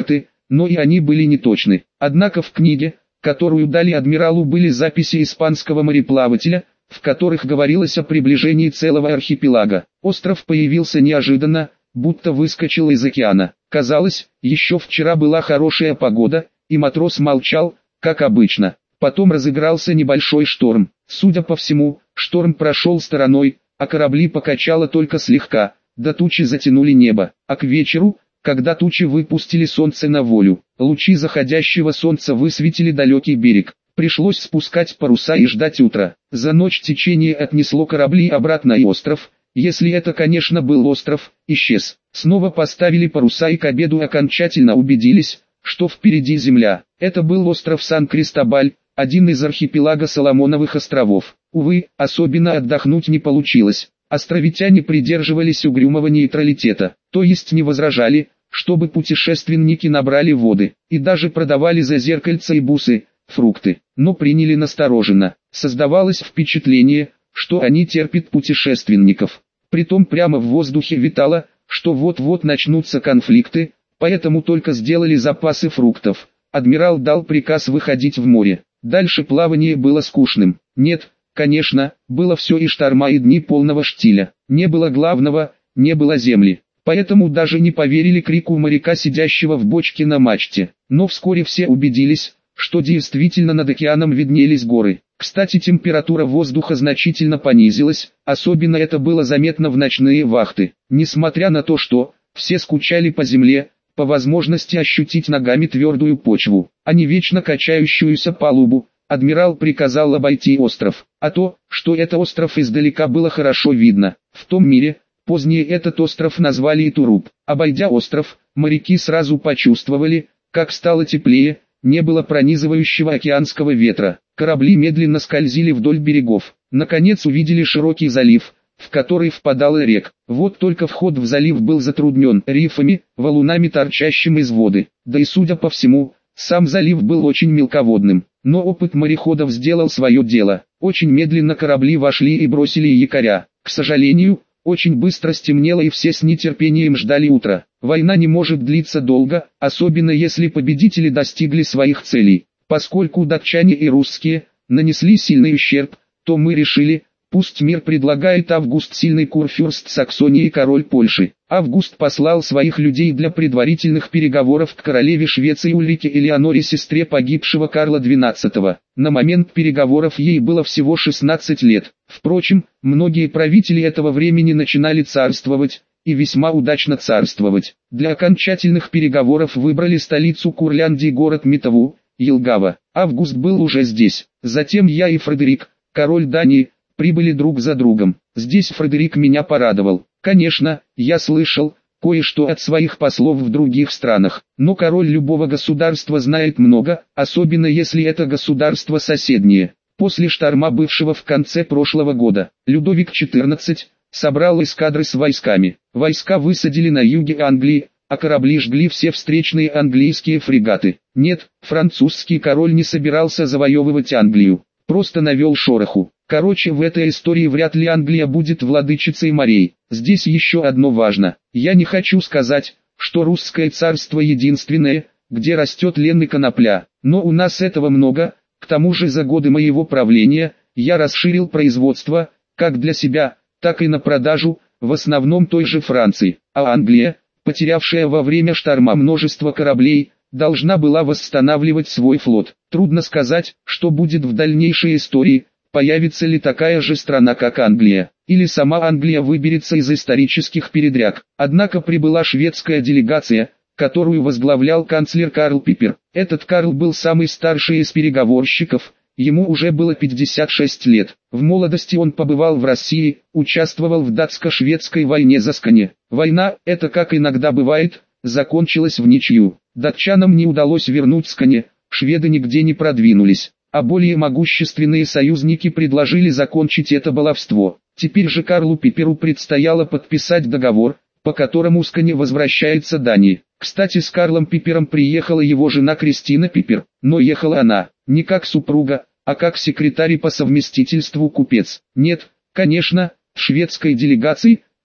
но и они были неточны. Однако в книге, которую дали адмиралу, были записи испанского мореплавателя, в которых говорилось о приближении целого архипелага. Остров появился неожиданно, будто выскочил из океана. Казалось, еще вчера была хорошая погода, и матрос молчал, как обычно. Потом разыгрался небольшой шторм. Судя по всему, шторм прошел стороной, а корабли покачало только слегка, да тучи затянули небо. А к вечеру, когда тучи выпустили солнце на волю, лучи заходящего солнца высветили далекий берег. Пришлось спускать паруса и ждать утра. За ночь течение отнесло корабли обратно, и остров, если это, конечно, был остров, исчез. Снова поставили паруса и к обеду окончательно убедились, что впереди земля. Это был остров Сан-Кристобаль, один из архипелага Соломоновых островов. Увы, особенно отдохнуть не получилось. Островитяне придерживались угрюмого нейтралитета, то есть не возражали, чтобы путешественники набрали воды, и даже продавали за зеркальца и бусы, фрукты, но приняли настороженно. Создавалось впечатление, что они терпят путешественников. Притом прямо в воздухе витало, что вот-вот начнутся конфликты, поэтому только сделали запасы фруктов. Адмирал дал приказ выходить в море. Дальше плавание было скучным. Нет, конечно, было все и шторма, и дни полного штиля. Не было главного, не было земли. Поэтому даже не поверили крику моряка, сидящего в бочке на мачте. Но вскоре все убедились, что действительно над океаном виднелись горы. Кстати, температура воздуха значительно понизилась, особенно это было заметно в ночные вахты. Несмотря на то, что все скучали по земле, по возможности ощутить ногами твердую почву, а не вечно качающуюся палубу, адмирал приказал обойти остров. А то, что это остров издалека, было хорошо видно. В том мире, позднее этот остров назвали Итуруп. Обойдя остров, моряки сразу почувствовали, как стало теплее, не было пронизывающего океанского ветра. Корабли медленно скользили вдоль берегов. Наконец увидели широкий залив, в который впадала река. Вот только вход в залив был затруднен рифами, валунами, торчащим из воды. Да и судя по всему, сам залив был очень мелководным. Но опыт мореходов сделал свое дело. Очень медленно корабли вошли и бросили якоря. К сожалению, очень быстро стемнело, и все с нетерпением ждали утра. Война не может длиться долго, особенно если победители достигли своих целей. Поскольку датчане и русские нанесли сильный ущерб, то мы решили, пусть мир предлагает Август, сильный курфюрст Саксонии и король Польши. Август послал своих людей для предварительных переговоров к королеве Швеции Ульрике Элеоноре, сестре погибшего Карла XII. На момент переговоров ей было всего 16 лет. Впрочем, многие правители этого времени начинали царствовать, и весьма удачно царствовать. Для окончательных переговоров выбрали столицу Курляндии, город Метаву, Елгава. Август был уже здесь. Затем я и Фредерик, король Дании, прибыли друг за другом. Здесь Фредерик меня порадовал. Конечно, я слышал кое-что от своих послов в других странах, но король любого государства знает много, особенно если это государство соседнее. После шторма, бывшего в конце прошлого года, Людовик XIV собрал эскадры с войсками. Войска высадили на юге Англии, а корабли жгли все встречные английские фрегаты. Нет, французский король не собирался завоевывать Англию, просто навел шороху. Короче, в этой истории вряд ли Англия будет владычицей морей. Здесь еще одно важно. Я не хочу сказать, что русское царство единственное, где растет лен и конопля, но у нас этого много. К тому же за годы моего правления я расширил производство, как для себя, так и на продажу, в основном той же Франции. А Англия, потерявшая во время шторма множество кораблей, должна была восстанавливать свой флот. Трудно сказать, что будет в дальнейшей истории, появится ли такая же страна, как Англия, или сама Англия выберется из исторических передряг. Однако прибыла шведская делегация, которую возглавлял канцлер Карл Пиппер. Этот Карл был самый старший из переговорщиков, ему уже было 56 лет. В молодости он побывал в России, участвовал в датско-шведской войне за Скане. Война, это как иногда бывает, закончилась в ничью. Датчанам не удалось вернуть Скане, шведы нигде не продвинулись, а более могущественные союзники предложили закончить это баловство. Теперь же Карлу Пипперу предстояло подписать договор, по которому Скане возвращается Дании. Кстати, с Карлом Пиппером приехала его жена Кристина Пиппер, но ехала она не как супруга, а как секретарь и по совместительству купец. Нет, конечно, в шведской делегации,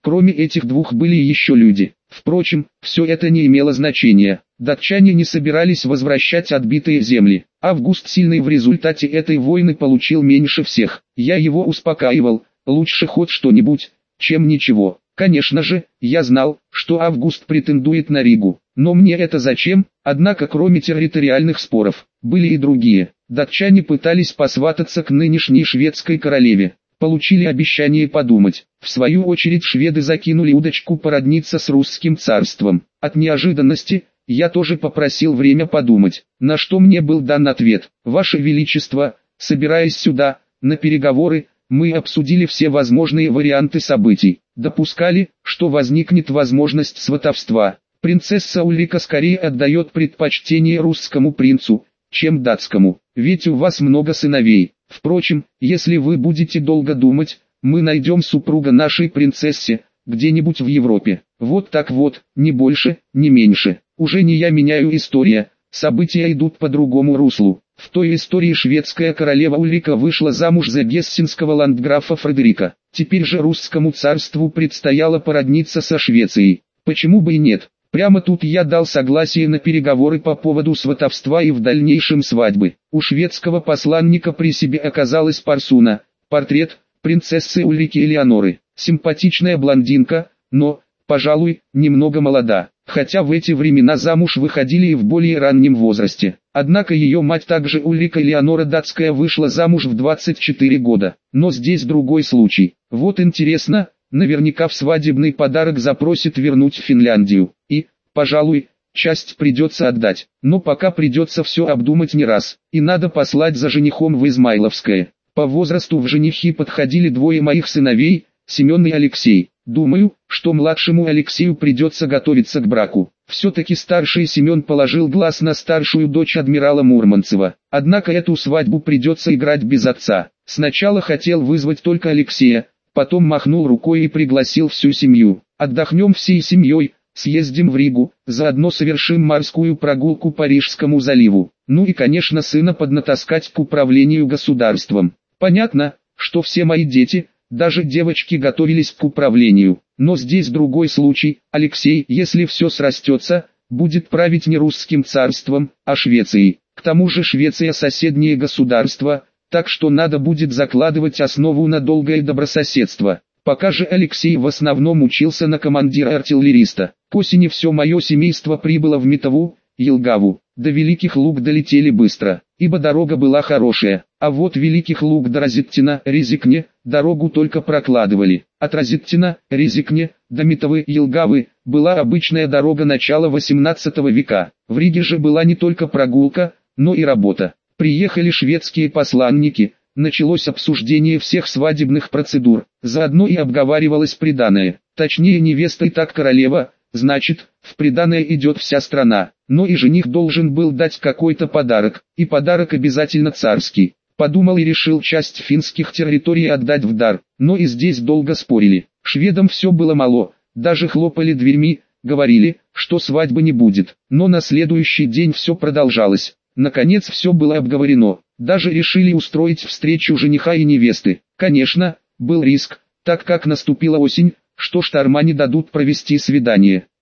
Кроме этих двух были еще люди. Впрочем, все это не имело значения. Датчане не собирались возвращать отбитые земли. Август Сильный в результате этой войны получил меньше всех. Я его успокаивал: лучше хоть что-нибудь, чем ничего. Конечно же, я знал, что Август претендует на Ригу. Но мне это зачем? Однако кроме территориальных споров, были и другие. Датчане пытались посвататься к нынешней шведской королеве. Получили обещание подумать. В свою очередь шведы закинули удочку породниться с русским царством. От неожиданности, я тоже попросил время подумать, на что мне был дан ответ: «Ваше Величество, собираясь сюда, на переговоры, мы обсудили все возможные варианты событий. Допускали, что возникнет возможность сватовства. Принцесса Ульрика скорее отдает предпочтение русскому принцу, чем датскому, ведь у вас много сыновей. Впрочем, если вы будете долго думать, мы найдем супруга нашей принцессе, где-нибудь в Европе. Вот так вот, ни больше, ни меньше. Уже не я меняю история, события идут по другому руслу». В той истории шведская королева Ульрика вышла замуж за гессенского ландграфа Фредерика. Теперь же русскому царству предстояло породниться со Швецией. Почему бы и нет? Прямо тут я дал согласие на переговоры по поводу сватовства и в дальнейшем свадьбы. У шведского посланника при себе оказалась парсуна, портрет принцессы Ульрики Элеоноры. Симпатичная блондинка, но, пожалуй, немного молода. Хотя в эти времена замуж выходили и в более раннем возрасте. Однако ее мать, также Ульрика Элеонора Датская, вышла замуж в 24 года. Но здесь другой случай. Вот интересно, наверняка в свадебный подарок запросит вернуть в Финляндию. И, пожалуй, часть придется отдать. Но пока придется все обдумать не раз. И надо послать за женихом в Измайловское. По возрасту в женихи подходили двое моих сыновей, Семен и Алексей. Думаю, что младшему Алексею придется готовиться к браку. Все-таки старший Семен положил глаз на старшую дочь адмирала Мурманцева. Однако эту свадьбу придется играть без отца. Сначала хотел вызвать только Алексея, потом махнул рукой и пригласил всю семью. Отдохнем всей семьей, съездим в Ригу, заодно совершим морскую прогулку по Рижскому заливу. Ну и конечно сына поднатаскать к управлению государством. Понятно, что все мои дети, даже девочки, готовились к управлению. Но здесь другой случай. Алексей, если все срастется, будет править не русским царством, а Швецией. К тому же Швеция соседнее государство, так что надо будет закладывать основу на долгое добрососедство. Пока же Алексей в основном учился на командира-артиллериста. К осени все мое семейство прибыло в Метову, Елгаву. До Великих Луг долетели быстро, ибо дорога была хорошая. А вот Великих Луг до Розеттина, Резикне, дорогу только прокладывали. От Розеттина, Резикне, до Метовы, Елгавы, была обычная дорога начала 18 века. В Риге же была не только прогулка, но и работа. Приехали шведские посланники, началось обсуждение всех свадебных процедур, заодно и обговаривалось приданое. Точнее, невеста и так королева, значит, в приданое идет вся страна. Но и жених должен был дать какой-то подарок, и подарок обязательно царский. Подумал и решил часть финских территорий отдать в дар, но и здесь долго спорили. Шведам все было мало, даже хлопали дверьми, говорили, что свадьбы не будет. Но на следующий день все продолжалось. Наконец все было обговорено, даже решили устроить встречу жениха и невесты. Конечно, был риск, так как наступила осень, что шторма не дадут провести свидание.